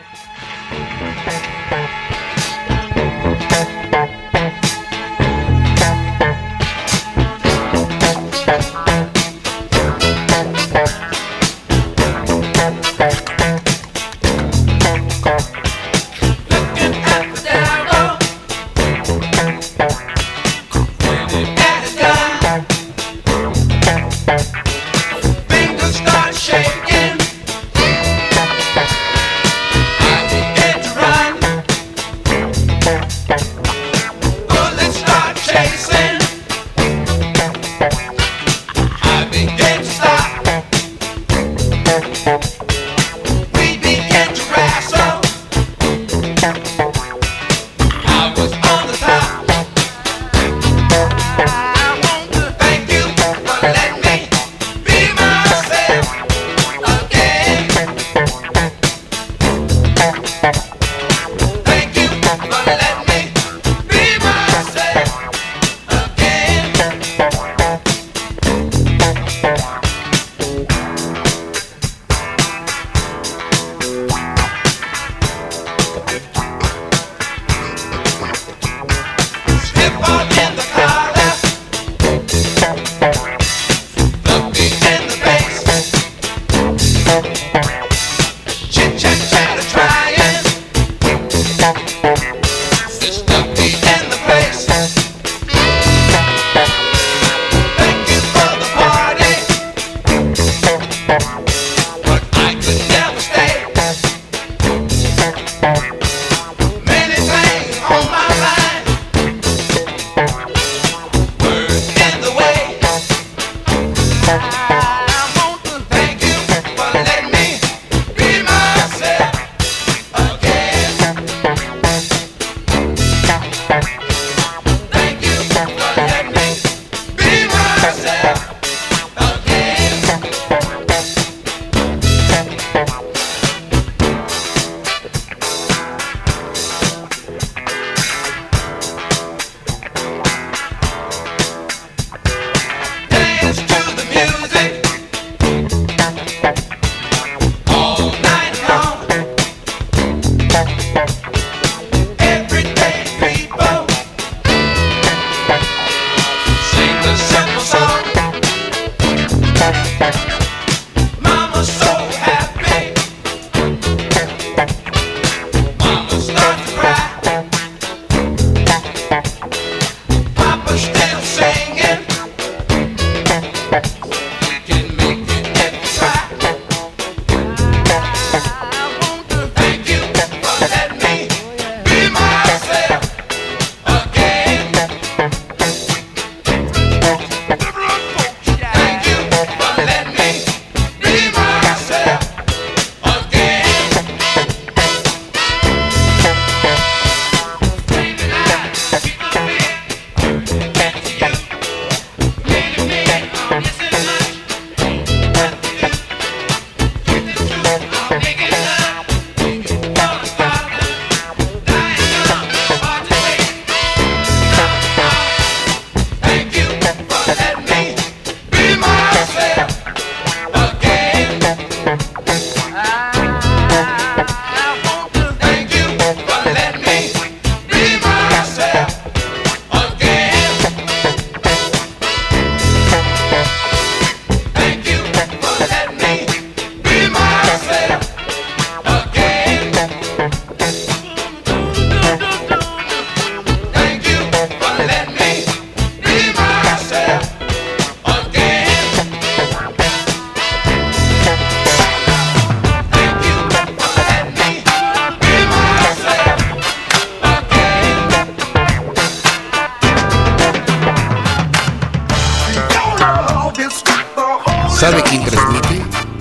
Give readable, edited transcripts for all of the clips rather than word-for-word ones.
¿Sabe quién transmite?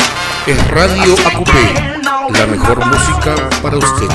Es Radio Acupé, la mejor música para usted.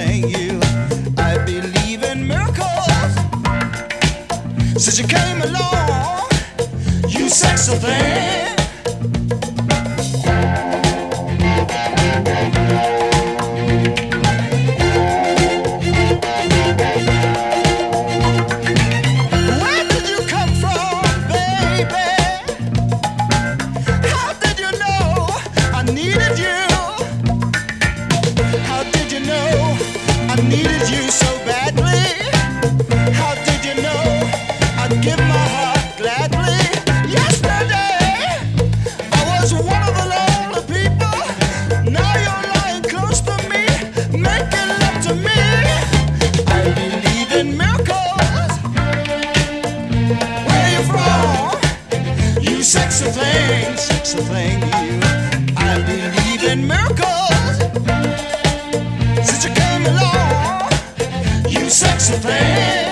thing. I believe in miracles. Since you came along, you sexy thing. Needed you so badly. How did you know I'd give my heart gladly? Yesterday I was one of the lonely people. Now you're lying close to me, making love to me. I believe in miracles. Where you from? You sexy thing, sexy thing, you. I believe in miracles. Since you came along, you sexy thing.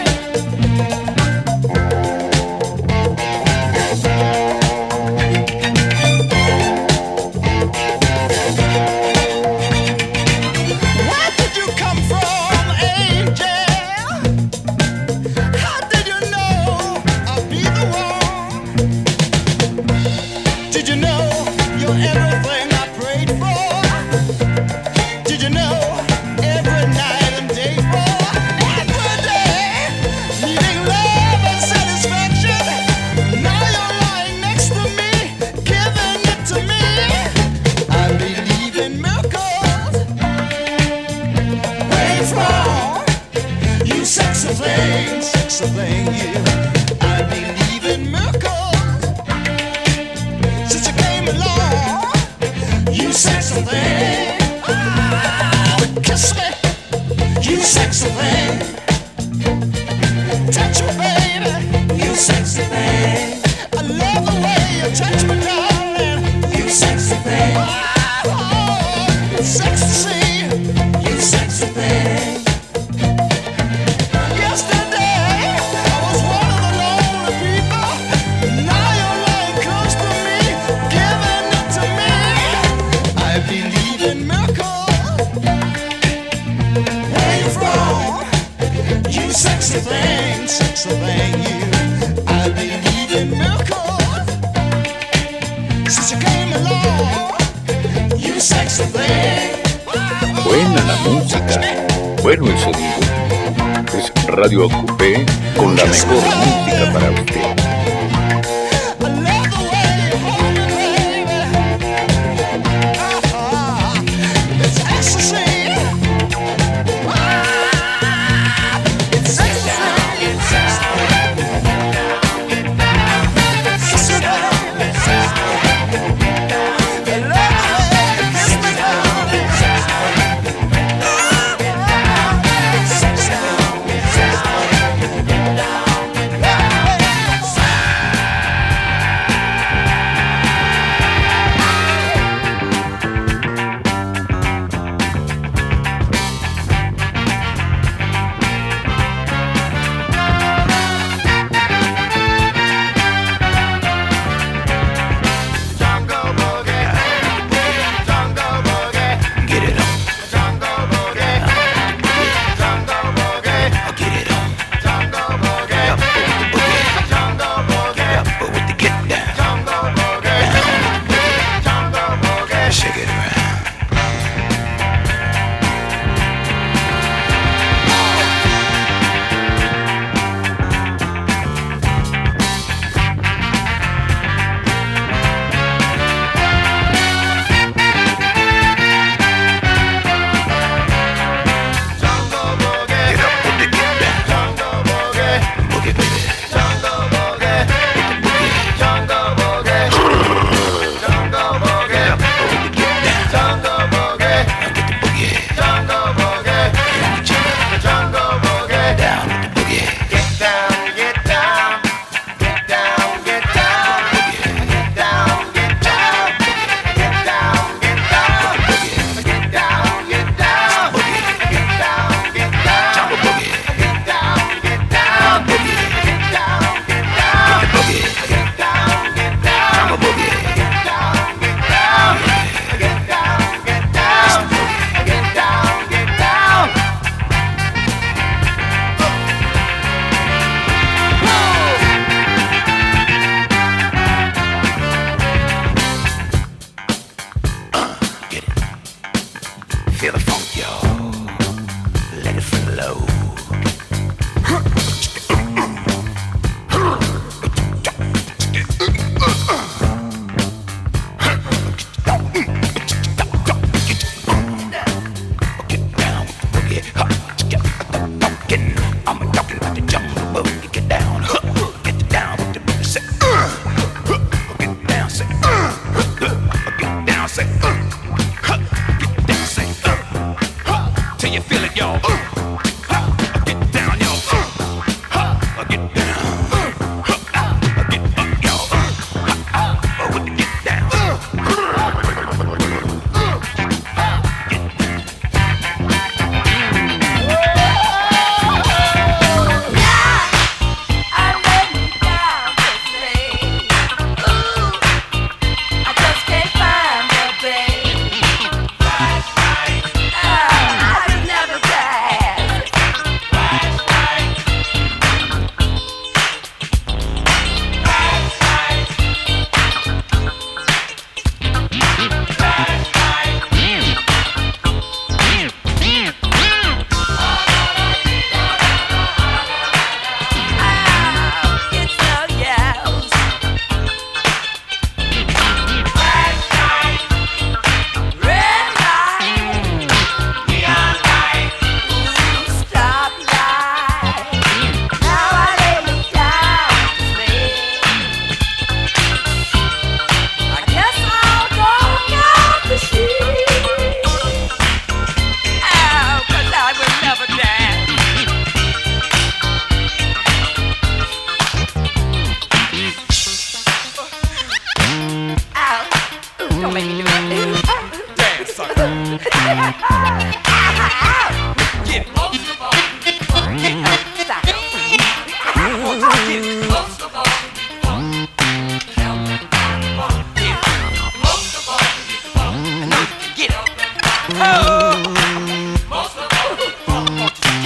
Where did you come from, angel? How did you know I'd be the one? Did you know you're everything I prayed for? Did you know? Sexy thing, you. I believe in miracles. Since you came along, you sexy thing. Kiss me, you sexy thing. Touch me, baby, you sexy thing. I love the way you touch me, darling. You sexy thing. Oh, it's sexy to see. You sexy thing. Sexy thing, sexy thing, you. I believe in miracles. Since you came along, you sexy thing. Buena la música, bueno el sonido. Es Radio Ocupé con la mejor música para usted.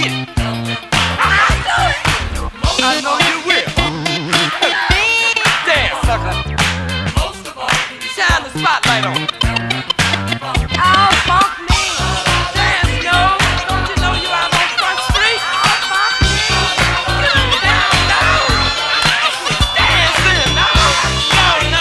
I know you will. Dance, sucker. Shine the spotlight on it. Oh, funk me. Dance, yo. Don't you know you out on Front Street? Oh, funk me. Get down, now. Dancing, no. No.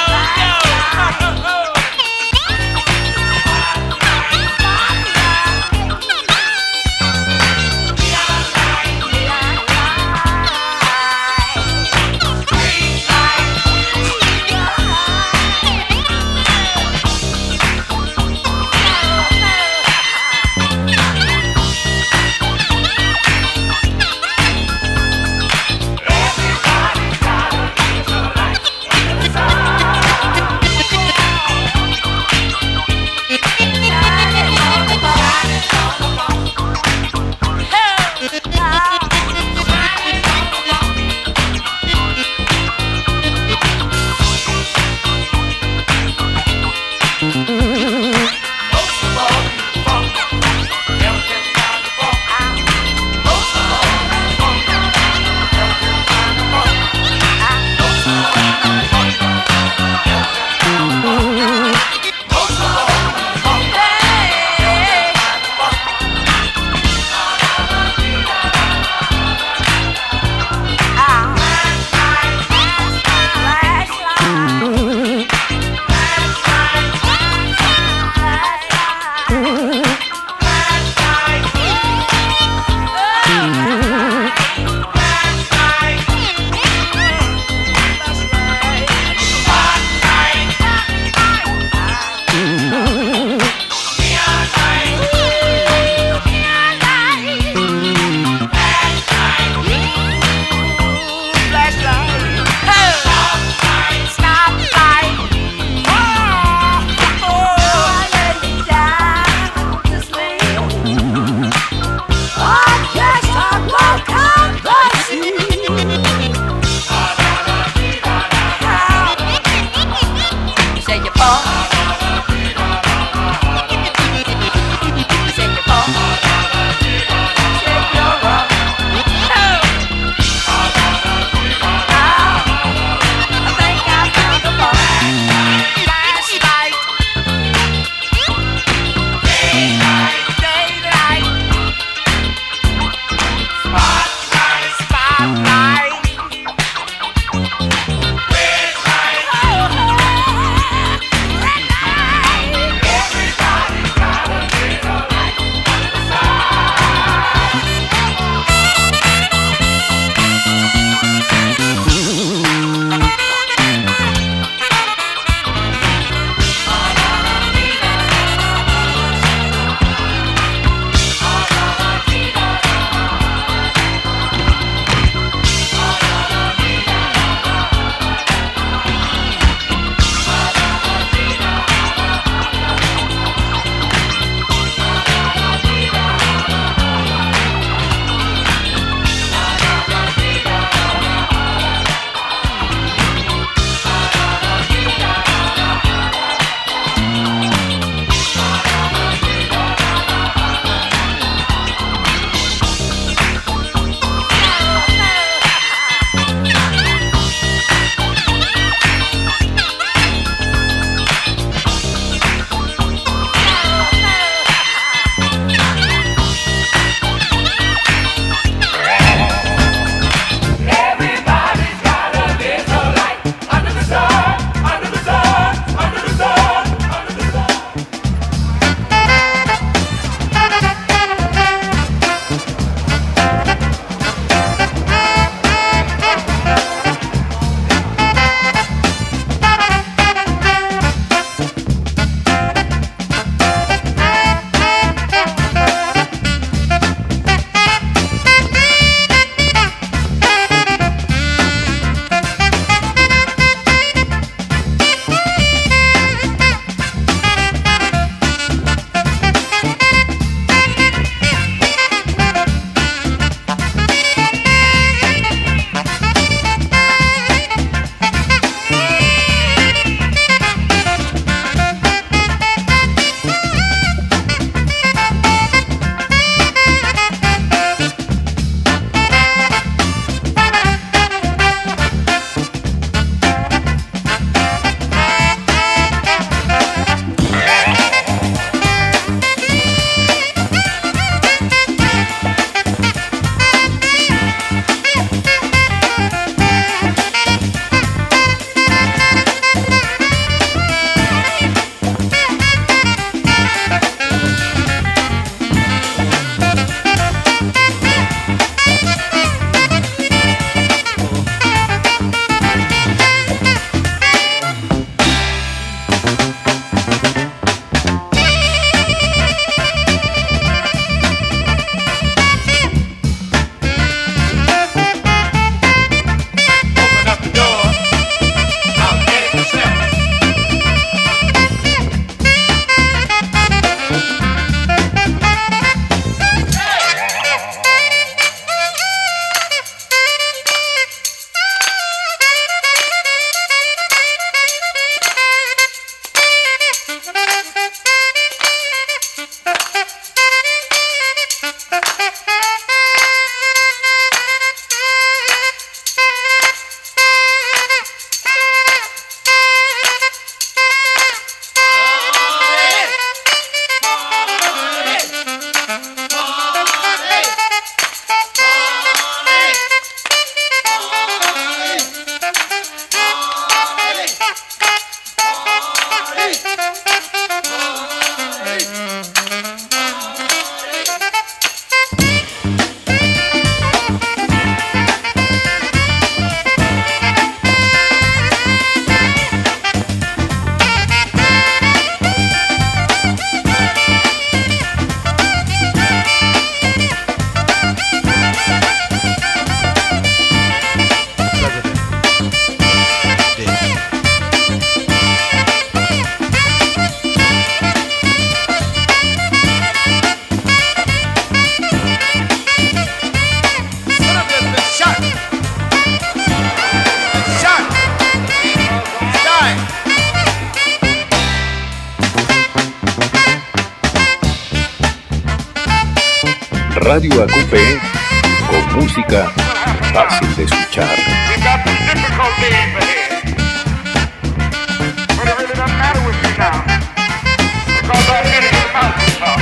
Radio AQP con música fácil de escuchar. We got some difficult days ahead. But it really doesn't matter with me now. Because I'm headed to the mountaintop.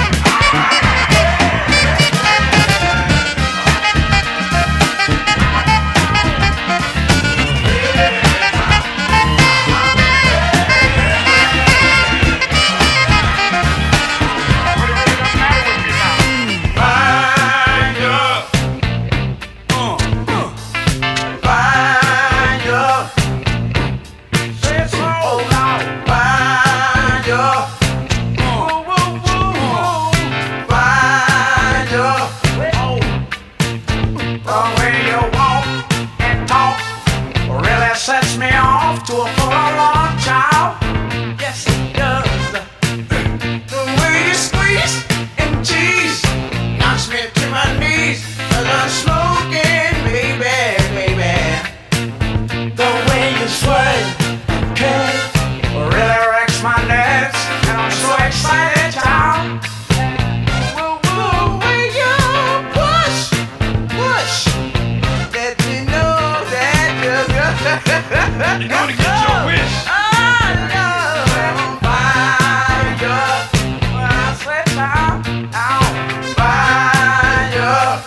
Sets me off to a full-on child. Yes, it does. The way you squeeze and tease knocks me to my knees as I'm smoking, baby, baby. The way you sway and curve really wrecks my nerves, and I'm so excited, child. When you push, let me know that you're good. You're gonna get your wish. I know. Fire. When I say time, I'll fire.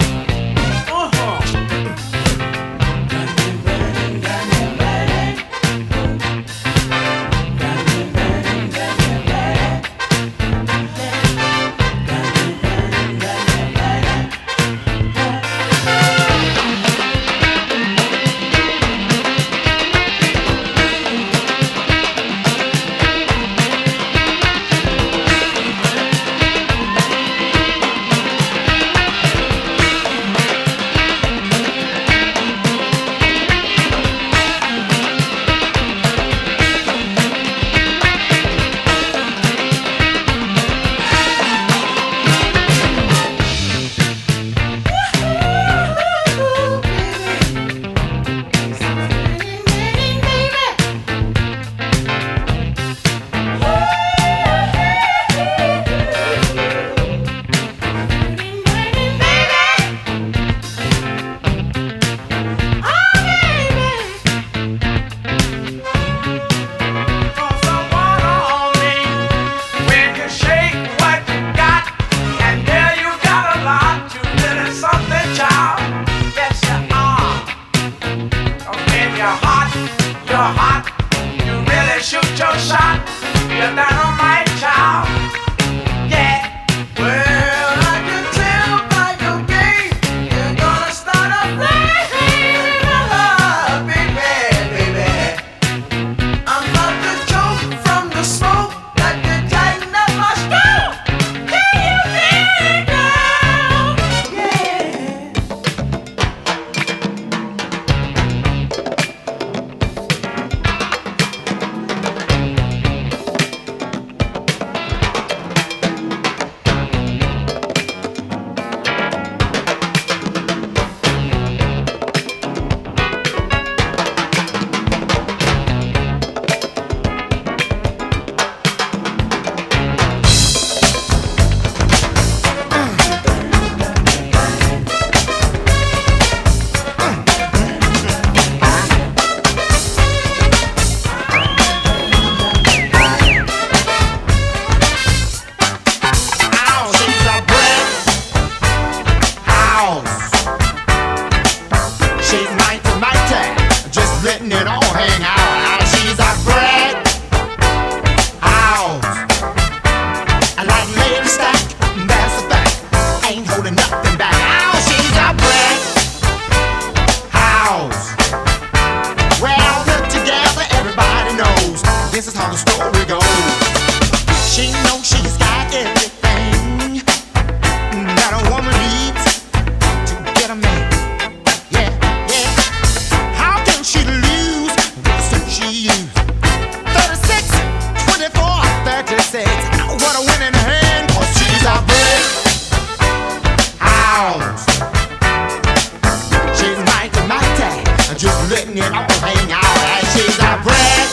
letting it all hang out. And she's a brick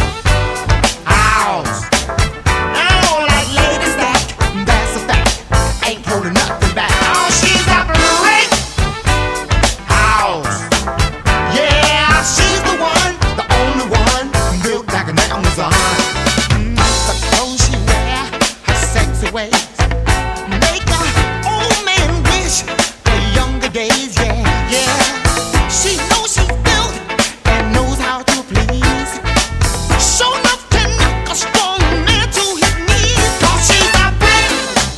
house. I don't like ladies that's a fact. Ain't holding nothing back. Oh, she's a ways, yeah, yeah. She knows she's built and knows how to please. So enough to knock a strong man to his knees. 'Cause she's a brick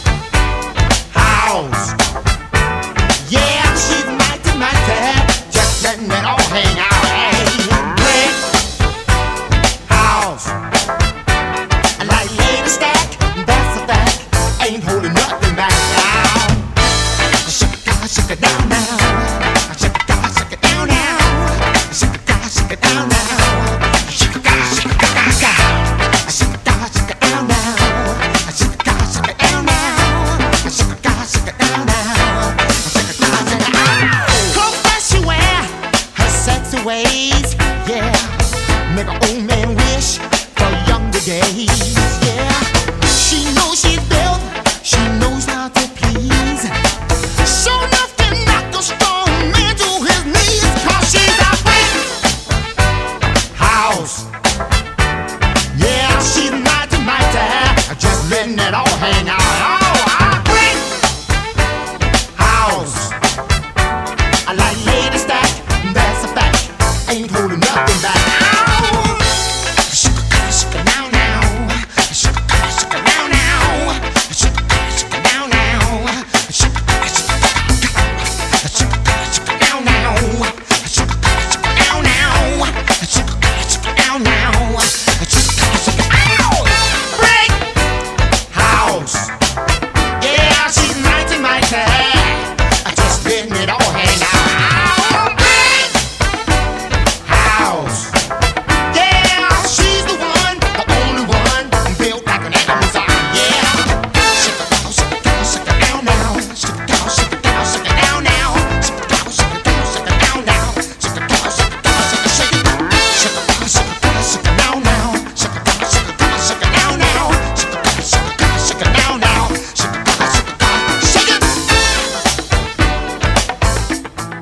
house. Yeah, she's mighty, mighty. Just letting it all hang out. Hey, brick house. Like lady stack, that's a fact. Ain't holding nothing back now. Shake it down now. Shake it down now. Shake it down now. Shake it down now. Shake it down now. Shake it down now. Shake it down now. Shake it down now. Clothes that she wear, her sexy ways, yeah, make an old man wish for younger days, yeah. She knows she's built, she knows how to please. So enough to knock a strong man to his knees. 'Cause she's a brick house. Yeah, she's mighty, mighty. Just letting it all hang out. Oh, a brick house. I like lady stack, that's a fact. Ain't holding nothing back. Ow. Shake it now, now. Shake it now, now. Shake it now, now. Shake it now, now. Shake it now, now. Shake it now, now. Ow! Brick house. Yeah, she's mighty, mighty. Just letting it all hang out. Ow! Brick house. Yeah, she's the one, the only one, built like an Amazon. Yeah. Shake it down, shake it down, shake it down now. Shake it down, shake it down, shake it down now. Shake it down, shake it down, shake it down now. Shake it down, shake it down, shake it down. Shake it down, shake it down, shake it down now. Shake it down, shake it down, shake it down now. Shake it down, shake it down, shake it down now. Shake it down, shake it down, shake it.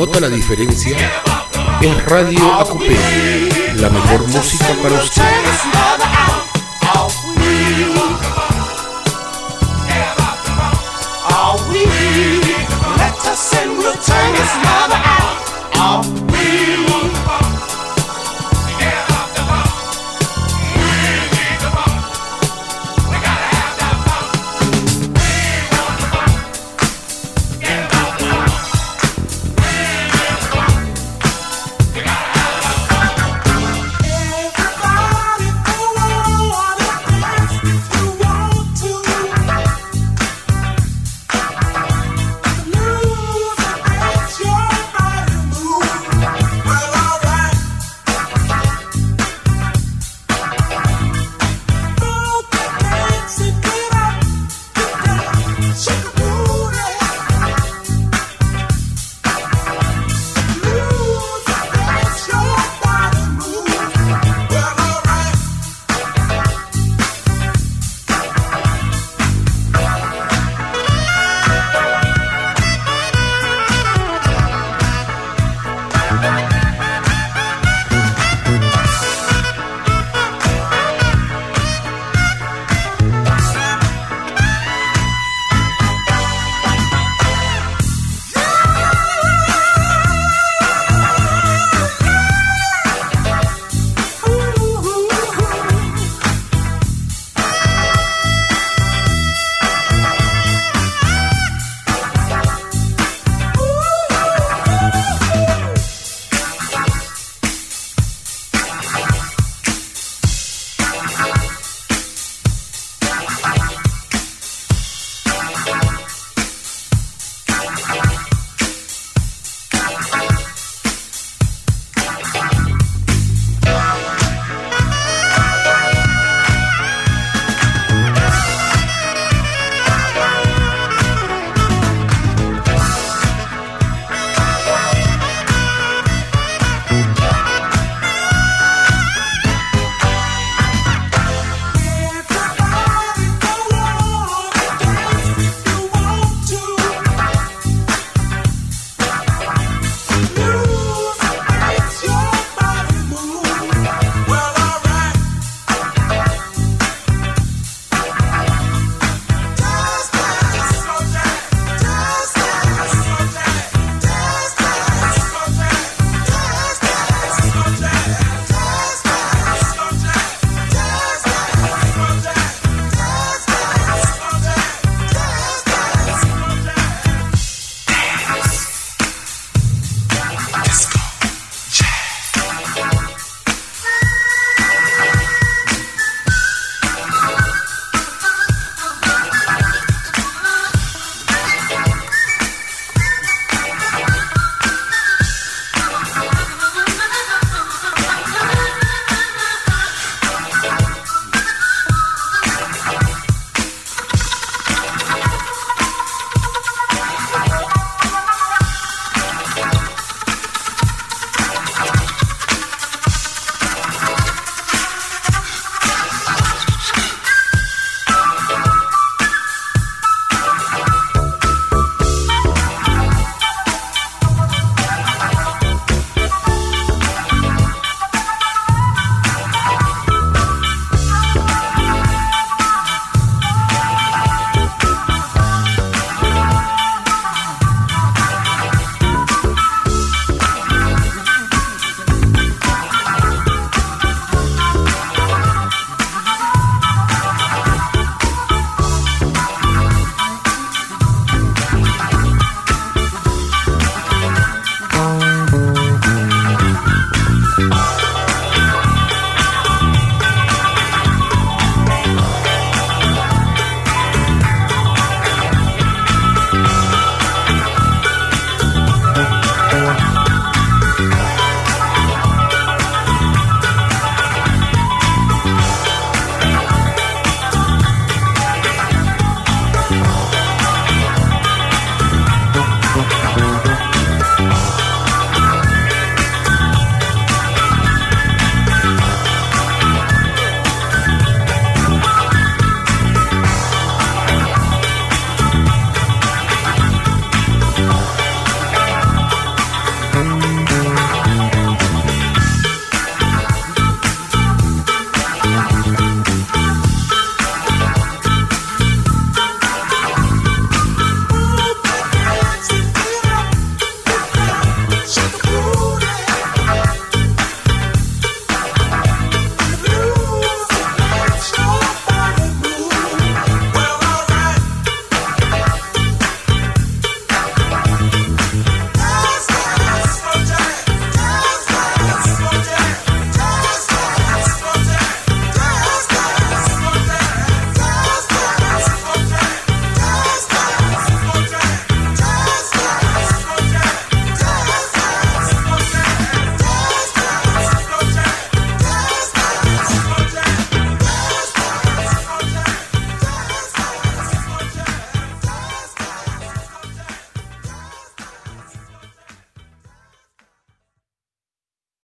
nota la diferencia, es Radio AQP, la mejor música para usted.